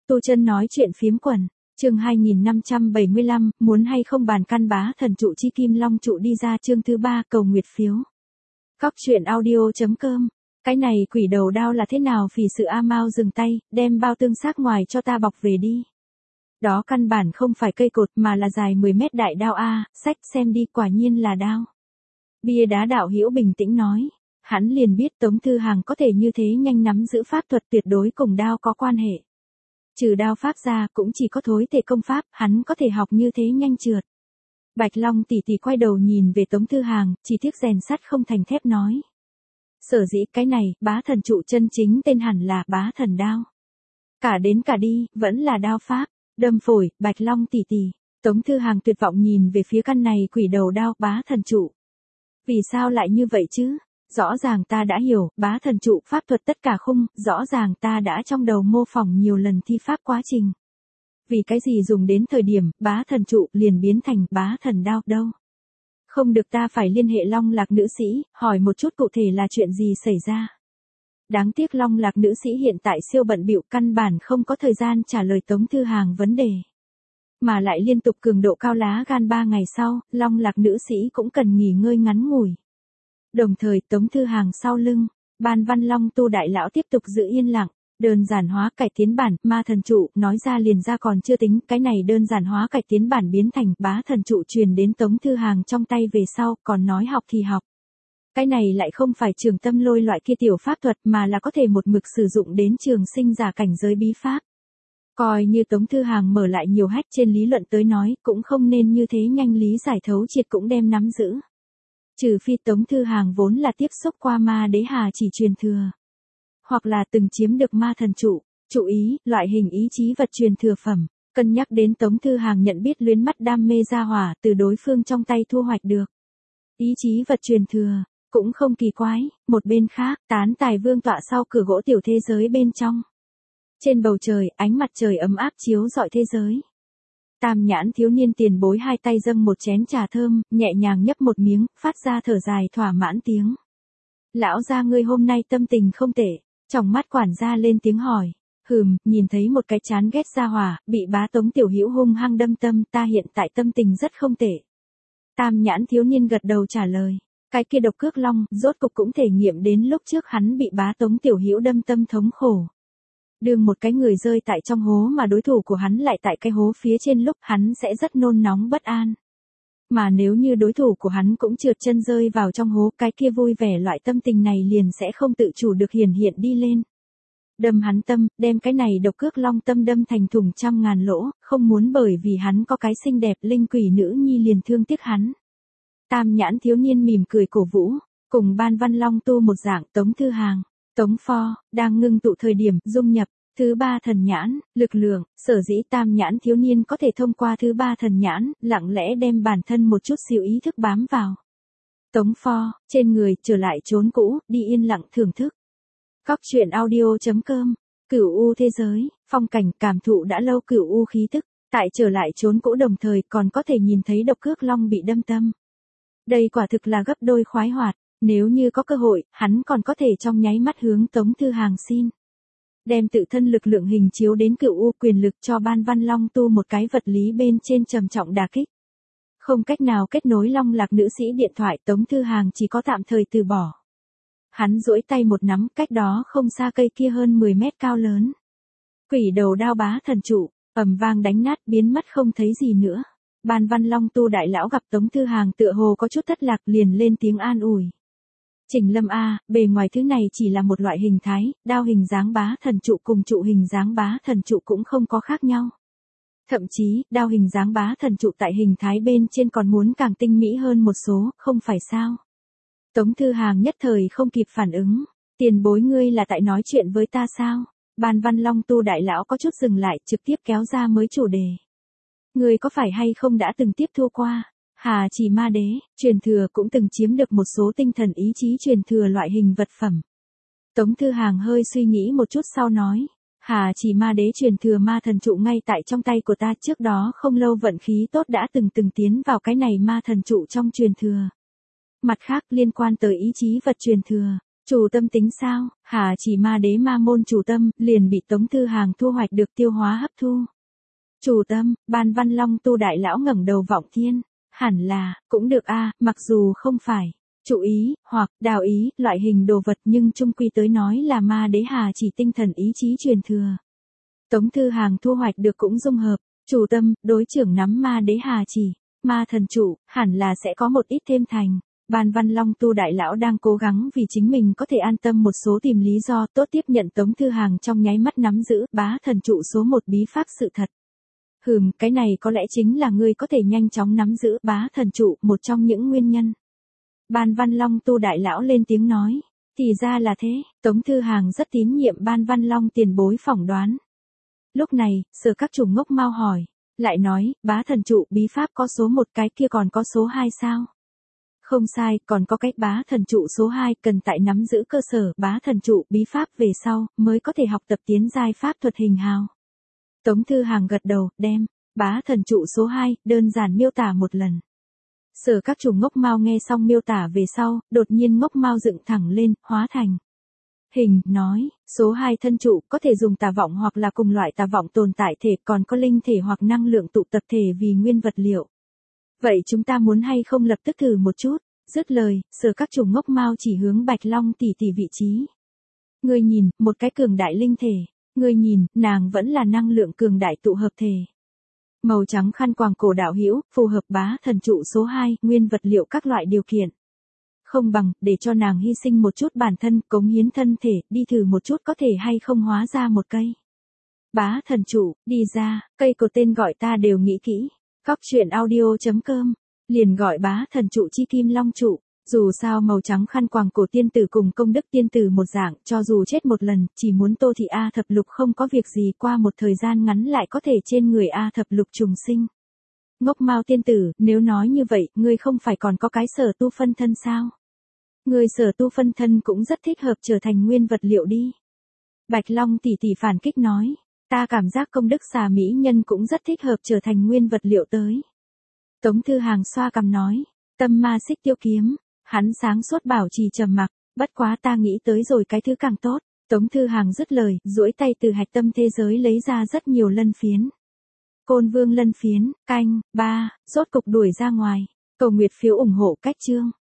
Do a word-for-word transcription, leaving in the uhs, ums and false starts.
Tu Chân nói chuyện phiếm quần, chương hai nghìn năm trăm bảy mươi lăm, muốn hay không bàn căn bá thần trụ chi kim long trụ đi ra chương thứ ba cầu nguyệt phiếu. Cóc truyện audio.com. Cái này quỷ đầu đao là thế nào phì sự A Mao dừng tay, đem bao tương xác ngoài cho ta bọc về đi. Đó căn bản không phải cây cột mà là dài mười mét đại đao A, sách xem đi quả nhiên là đao. Bia đá đạo hữu bình tĩnh nói, hắn liền biết Tống Thư Hàng có thể như thế nhanh nắm giữ pháp thuật tuyệt đối cùng đao có quan hệ. Trừ đao pháp ra cũng chỉ có thối thể công pháp, hắn có thể học như thế nhanh trượt. Bạch Long tỷ tỷ quay đầu nhìn về Tống Thư Hàng, chỉ tiếc rèn sắt không thành thép nói. Sở dĩ cái này, bá thần trụ chân chính tên hẳn là bá thần đao. Cả đến cả đi, vẫn là đao pháp, đâm phổi, Bạch Long tỷ tỷ. Tống Thư Hàng tuyệt vọng nhìn về phía căn này quỷ đầu đao bá thần trụ. Vì sao lại như vậy chứ? Rõ ràng ta đã hiểu, bá thần trụ pháp thuật tất cả khung, rõ ràng ta đã trong đầu mô phỏng nhiều lần thi pháp quá trình. Vì cái gì dùng đến thời điểm, bá thần trụ liền biến thành bá thần đao đâu? Không được, ta phải liên hệ Long Lạc nữ sĩ, hỏi một chút cụ thể là chuyện gì xảy ra. Đáng tiếc Long Lạc nữ sĩ hiện tại siêu bận bịu, căn bản không có thời gian trả lời Tống Thư Hàng vấn đề. Mà lại liên tục cường độ cao lá gan ba ngày sau, Long Lạc nữ sĩ cũng cần nghỉ ngơi ngắn ngủi. Đồng thời Tống Thư Hàng sau lưng, Ban Văn Long Tu đại lão tiếp tục giữ yên lặng, đơn giản hóa cải tiến bản, ma thần trụ, nói ra liền ra còn chưa tính, cái này đơn giản hóa cải tiến bản biến thành bá thần trụ truyền đến Tống Thư Hàng trong tay về sau, còn nói học thì học. Cái này lại không phải trường tâm lôi loại kia tiểu pháp thuật mà là có thể một mực sử dụng đến trường sinh giả cảnh giới bí pháp. Coi như Tống Thư Hàng mở lại nhiều hách trên lý luận tới nói, cũng không nên như thế nhanh lý giải thấu triệt cũng đem nắm giữ. Trừ phi Tống Thư Hàng vốn là tiếp xúc qua ma đế hà chỉ truyền thừa. Hoặc là từng chiếm được ma thần trụ, chú ý, loại hình ý chí vật truyền thừa phẩm, cân nhắc đến Tống Thư Hàng nhận biết luyến mắt đam mê ra hỏa từ đối phương trong tay thu hoạch được. Ý chí vật truyền thừa, cũng không kỳ quái, một bên khác, tán tài vương tọa sau cửa gỗ tiểu thế giới bên trong. Trên bầu trời, ánh mặt trời ấm áp chiếu rọi thế giới. Tam nhãn thiếu niên tiền bối hai tay dâng một chén trà thơm, nhẹ nhàng nhấp một miếng, phát ra thở dài thỏa mãn tiếng. Lão gia ngươi hôm nay tâm tình không tệ, trong mắt quản gia lên tiếng hỏi. Hừm, nhìn thấy một cái chán ghét gia hỏa, bị bá Tống tiểu hữu hung hăng đâm tâm, ta hiện tại tâm tình rất không tệ. Tam nhãn thiếu niên gật đầu trả lời. Cái kia độc cước long, rốt cục cũng thể nghiệm đến lúc trước hắn bị bá Tống tiểu hữu đâm tâm thống khổ. Đương một cái người rơi tại trong hố mà đối thủ của hắn lại tại cái hố phía trên lúc hắn sẽ rất nôn nóng bất an. Mà nếu như đối thủ của hắn cũng trượt chân rơi vào trong hố, cái kia vui vẻ loại tâm tình này liền sẽ không tự chủ được hiển hiện đi lên. Đâm hắn tâm, đem cái này độc cước long tâm đâm thành thủng trăm ngàn lỗ, không muốn bởi vì hắn có cái xinh đẹp linh quỷ nữ nhi liền thương tiếc hắn. Tam nhãn thiếu niên mỉm cười cổ vũ, cùng Ban Văn Long Tu một dạng Tống Thư Hàng. Tống Pho, đang ngưng tụ thời điểm, dung nhập, thứ ba thần nhãn, lực lượng, sở dĩ tam nhãn thiếu niên có thể thông qua thứ ba thần nhãn, lặng lẽ đem bản thân một chút xíu ý thức bám vào. Tống Pho, trên người, trở lại chốn cũ, đi yên lặng thưởng thức. Cóc truyện audio.com, cửu u thế giới, phong cảnh cảm thụ đã lâu cửu u khí tức, tại trở lại chốn cũ đồng thời còn có thể nhìn thấy độc cước long bị đâm tâm. Đây quả thực là gấp đôi khoái hoạt. Nếu như có cơ hội, hắn còn có thể trong nháy mắt hướng Tống Thư Hàng xin. Đem tự thân lực lượng hình chiếu đến cựu u quyền lực cho Ban Văn Long Tu một cái vật lý bên trên trầm trọng đả kích. Không cách nào kết nối Long Lạc nữ sĩ điện thoại, Tống Thư Hàng chỉ có tạm thời từ bỏ. Hắn duỗi tay một nắm, cách đó không xa cây kia hơn mười mét cao lớn. Quỷ đầu đao bá thần trụ, ầm vang đánh nát biến mất không thấy gì nữa. Ban Văn Long Tu đại lão gặp Tống Thư Hàng tựa hồ có chút thất lạc liền lên tiếng an ủi. Trình Lâm a, bề ngoài thứ này chỉ là một loại hình thái, đao hình dáng bá thần trụ cùng trụ hình dáng bá thần trụ cũng không có khác nhau. Thậm chí, đao hình dáng bá thần trụ tại hình thái bên trên còn muốn càng tinh mỹ hơn một số, không phải sao? Tống Thư Hàng nhất thời không kịp phản ứng, tiền bối ngươi là tại nói chuyện với ta sao? Ban Văn Long Tu đại lão có chút dừng lại, trực tiếp kéo ra mới chủ đề. Ngươi có phải hay không đã từng tiếp thu qua? Hà Chỉ Ma Đế, truyền thừa cũng từng chiếm được một số tinh thần ý chí truyền thừa loại hình vật phẩm. Tống Thư Hàng hơi suy nghĩ một chút sau nói, Hà Chỉ Ma Đế truyền thừa ma thần trụ ngay tại trong tay của ta, trước đó không lâu vận khí tốt đã từng từng tiến vào cái này ma thần trụ trong truyền thừa. Mặt khác liên quan tới ý chí vật truyền thừa, Chủ tâm tính sao? Hà chỉ ma đế ma môn chủ tâm, liền bị Tống Thư Hàng thu hoạch được tiêu hóa hấp thu. Chủ tâm, Ban Văn Long tu đại lão ngẩng đầu vọng thiên. Hẳn là, cũng được a, mặc dù không phải trụ ý, hoặc đào ý, loại hình đồ vật nhưng chung quy tới nói là ma đế hà chỉ tinh thần ý chí truyền thừa. Tống Thư Hàng thu hoạch được cũng dung hợp, chủ tâm, đối trưởng nắm ma đế hà chỉ, ma thần trụ, hẳn là sẽ có một ít thêm thành. Ban Văn Long tu đại lão đang cố gắng vì chính mình có thể an tâm một số tìm lý do tốt tiếp nhận Tống Thư Hàng trong nháy mắt nắm giữ bá thần trụ số một bí pháp sự thật. Hừm, cái này có lẽ chính là ngươi có thể nhanh chóng nắm giữ bá thần trụ một trong những nguyên nhân. Ban Văn Long tu đại lão lên tiếng nói, thì ra là thế, Tống Thư Hàng rất tín nhiệm Ban Văn Long tiền bối phỏng đoán. Lúc này, Sở Các Chủ ngốc mau hỏi, lại nói, bá thần trụ bí pháp có số một cái kia còn có số hai sao? Không sai, còn có cách bá thần trụ số hai cần tại nắm giữ cơ sở bá thần trụ bí pháp về sau, mới có thể học tập tiến giai pháp thuật hình hào. Tống Thư Hàng gật đầu, đem bá thần trụ số hai, đơn giản miêu tả một lần. Sở Các Chủ ngốc mau nghe xong miêu tả về sau, đột nhiên ngốc mau dựng thẳng lên, hóa thành hình, nói, số hai thân trụ có thể dùng tà vọng hoặc là cùng loại tà vọng tồn tại thể, còn có linh thể hoặc năng lượng tụ tập thể vì nguyên vật liệu. Vậy chúng ta muốn hay không lập tức thử một chút? Dứt lời, Sở Các Chủ ngốc mau chỉ hướng Bạch Long tỷ tỷ vị trí. Ngươi nhìn, một cái cường đại linh thể. Ngươi nhìn, nàng vẫn là năng lượng cường đại tụ hợp thể. Màu trắng khăn quàng cổ đạo hữu, phù hợp bá thần trụ số hai, nguyên vật liệu các loại điều kiện. Không bằng, để cho nàng hy sinh một chút bản thân, cống hiến thân thể, đi thử một chút có thể hay không hóa ra một cây. Bá thần trụ, đi ra, cây có tên gọi ta đều nghĩ kỹ. Góc truyện audio chấm com, liền gọi bá thần trụ chi kim long trụ. Dù sao màu trắng khăn quàng cổ tiên tử cùng công đức tiên tử một dạng, cho dù chết một lần, chỉ muốn Tô Thị A thập lục không có việc gì qua một thời gian ngắn lại có thể trên người A thập lục trùng sinh. Ngốc Mao tiên tử, nếu nói như vậy, ngươi không phải còn có cái sở tu phân thân sao? Ngươi sở tu phân thân cũng rất thích hợp trở thành nguyên vật liệu đi. Bạch Long tỷ tỷ phản kích nói, ta cảm giác công đức xà mỹ nhân cũng rất thích hợp trở thành nguyên vật liệu tới. Tống Thư Hàng xoa cằm nói, tâm ma xích tiêu kiếm. Hắn sáng suốt bảo trì trầm mặc, bất quá ta nghĩ tới rồi cái thứ càng tốt. Tống Thư Hàng dứt lời, duỗi tay từ hạch tâm thế giới lấy ra rất nhiều lân phiến. Côn Vương lân phiến, canh, ba, rốt cục đuổi ra ngoài. Cầu nguyệt phiếu ủng hộ cách chương.